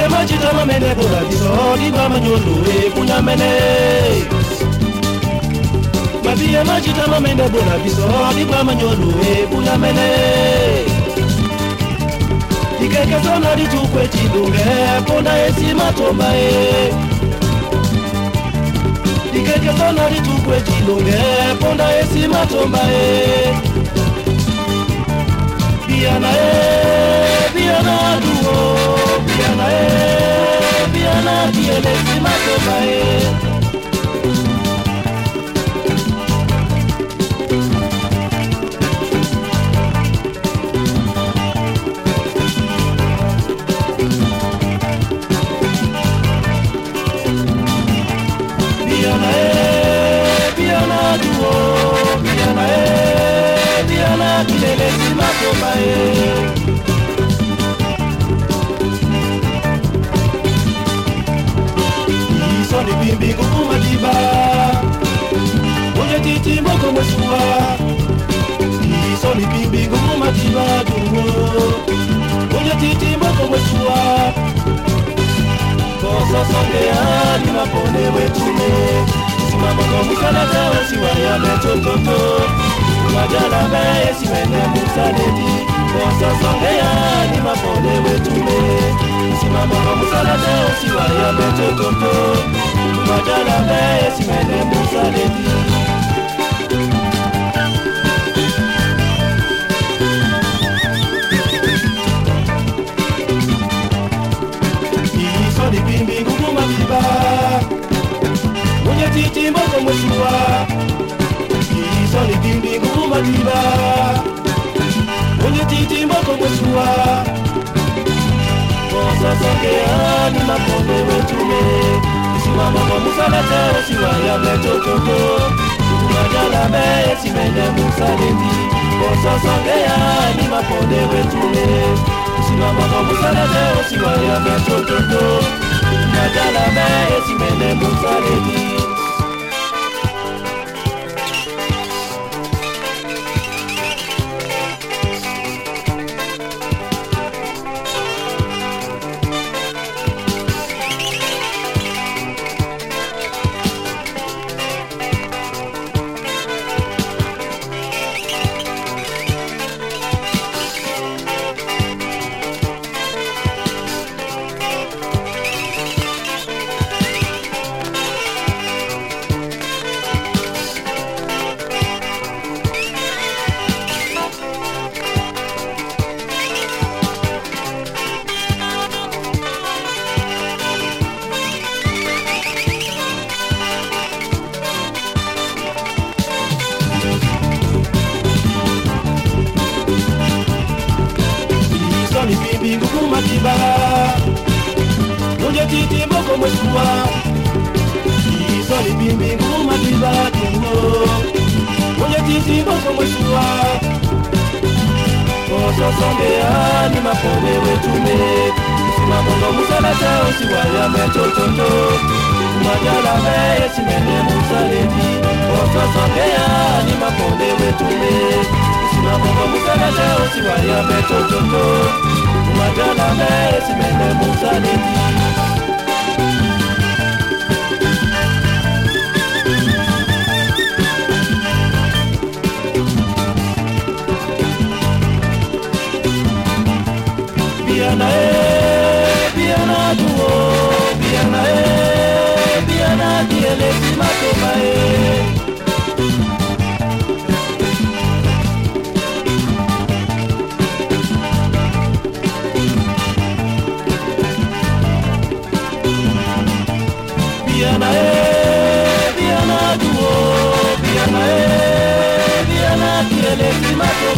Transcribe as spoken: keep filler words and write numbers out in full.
machita mamene bola biso di mama nyolo e punya mene. Mabia machita mamene bola biso di mama nyolo e punya mene. Ikeke sona di tukwe chidunge ponda esi matomba e. Ikeke sona di tukwe chidunge ponda esi matomba e. Biana e, biana duo, biana e, biana diele si matomba e. Biana e, biana duo, biana e, biana diele si matomba e. Soni bimbi kukuma diba Oye titi mboko mwesua Soni bimbi kukuma diba duo Oye titi mboko mwesua Kosa songea ni mapone wetume Simama kwa musala tawa siwa ya metototo Majala meye siwene musaleti Kosa songea ni mapone wetume Simama kwa musala tawa siwa ya metototo Majala meye siwene musaleti Isoni bimbi kukuma biba Mwenye titi mboko mweshua Isoni bimbi kukuma biba Mwenye titi mboko mweshua Kosa songea ni makonde wetume Simama kwa musala tero siwa ya metototo Majala meye simene musaleti Kosa songea ni makonde wetume Simama kwa musala tero siwa ya metototo Majala meye simene musaleti Isoni bimbi kukuma diba Mwenye titi mboko mweshua Isoni bimbi kukuma diba duo Mwenye titi mboko mweshua Kosa songea ni mapone wetume Simama kwa musala tao siwa ya metototo Majala meye simene musaleti Kosa songea ni mapone wetume Simama kwa musala tao siwa ya metototo Majala meye simene musaleti Biana e, biana duo, biana e, biana diele si matomba e. Biana e, biana duo, biana e, biana diele si matomba e.